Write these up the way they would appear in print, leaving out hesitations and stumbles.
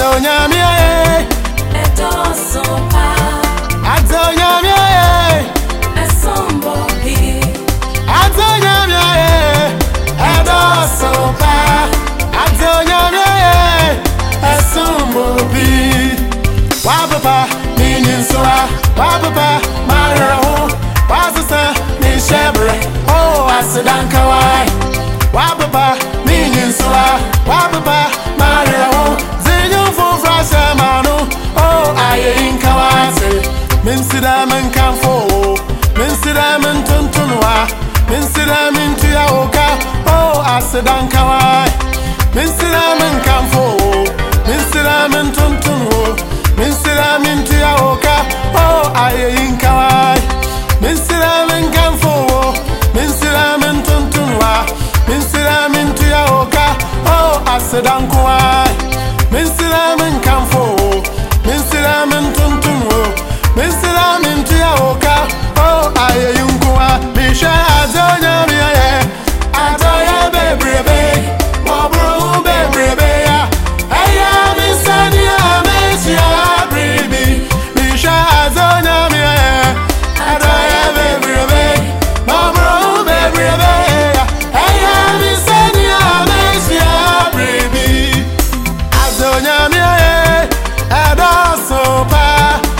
Adonyamia Edosopa Adonyamia Esombopi Adonyamia Edosopa Adonyamia Esombopi Wababa Ninsua Wababa Maraho Wazasa Nishebre Oh Asidankawai Wababa Ninsua Wababa Maraho Minsida men kanfo, minsida men tuntunwa, minsida min tuyaoka, oh asidankawai. Minsida men kanfo, minsida men tuntunwo, minsida min tuyaoka, oh ayeyinkawai. Minsida men kanfo, minsida men tuntunwa, minsida min tuyaoka, oh asidankawai. Minsida men kanfo, minsida men tuntunwo. Minsila mintia oka, oh aye yunkwa. Misha adonyamia ye, adoya bebrebe, mobro bebrebe ya. Aya misania mesia bribi. Misha adonyamia ye, adoya bebrebe, mobro bebrebe ya. Aya misania mesia bribi. Adonyamia ye, adosopa.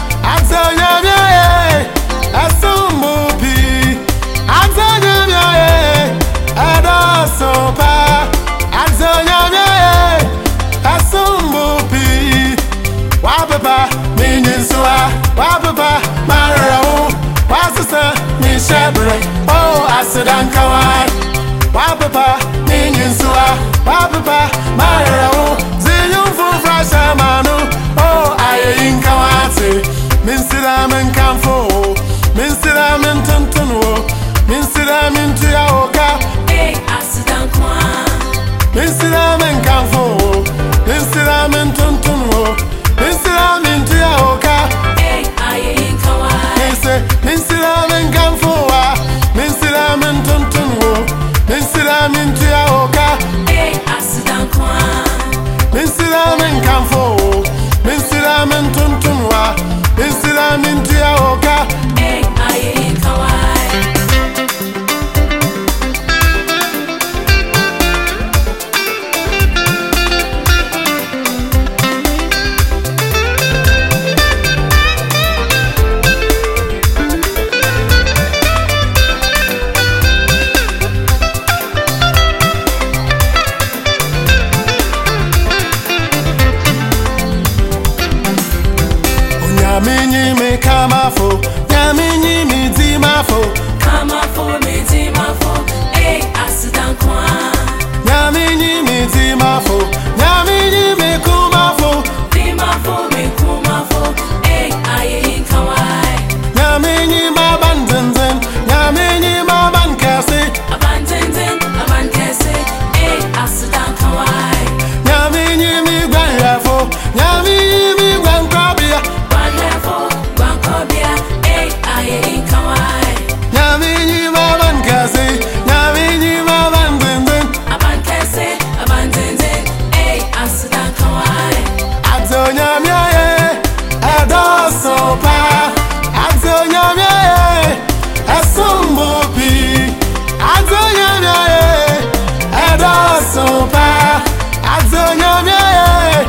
Wababa, Ninsua, Wababa, Maraho, Wasasa, Nishebre, oh, Asidankawai. Wababa, Ninsua, Wababa, Maraho, Zillion for Frashamano, oh, Ayinkawati, Minsida men Kamfo, Minsida men Tuntunwo, Minsida men Tuyaoka, Eh Asidankwa Minsida men Kamfo, Minsida men Tuntunwo. Minsila mintia oka, Ayeyinkawai. Minsila men kanfoa, Minsila men tuntunwo, Minsila mintia oka, Asidankwa. Minsila men kanfo, Minsila men tuntunwa, Minsila mintia oka, Ayeyinkawai. Nyamini me kamafo, nyamini mi dimafo, Kamafo mi dimafo, Asidankwa. nyamini mi dimafo, nyamini mi kumafo, Dimafo mi kumafo, Ayeyinkawai. nyamini mabandenzen, nyamini mabankase, Abandenzen, abankese, Asidankawai. nyamini mi gwanrafo, nyamini mi gwankrabia, Banrefo, bankobia, Ayeyinkawai. nyamini mabankase, nyamini mabandenzen, Abankese, abandenzen, Asidankawai. Adonyamia ye, Edosopa, Adonyamia ye, Esombopi, Adonyamia ye, Edosopa, Adonyamia ye,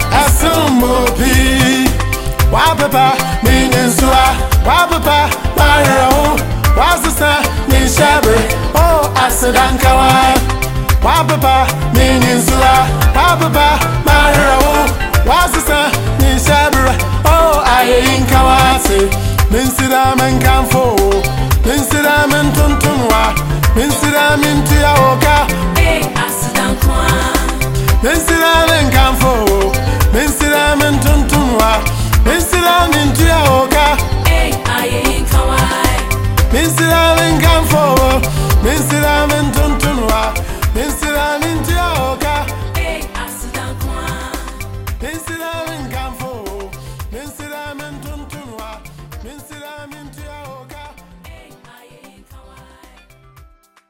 Esombopi. Wababa, Ninsua, Wababa, Maraho, Wasasa, Nishebre, oh Asidankawai. Wababa, Ninsua, Wababa, Maraho, Wasasa, Nishebre, oh Ayinkawati. Minsida men kanfo, Minsida men tuntunwa, Minsida min tuyaoka, Asidankwa. Minsida men kanfo, Minsida men tuntunwa, Minsida min tuyaoka, Ayeyinkawai. Minsida men kanfo, Minsida men tuntunwa, Minsida min tuyaoka, Asidankwa. Minsida men kanfo, Minsida men tuntunwa, Minsida min tuyaoka.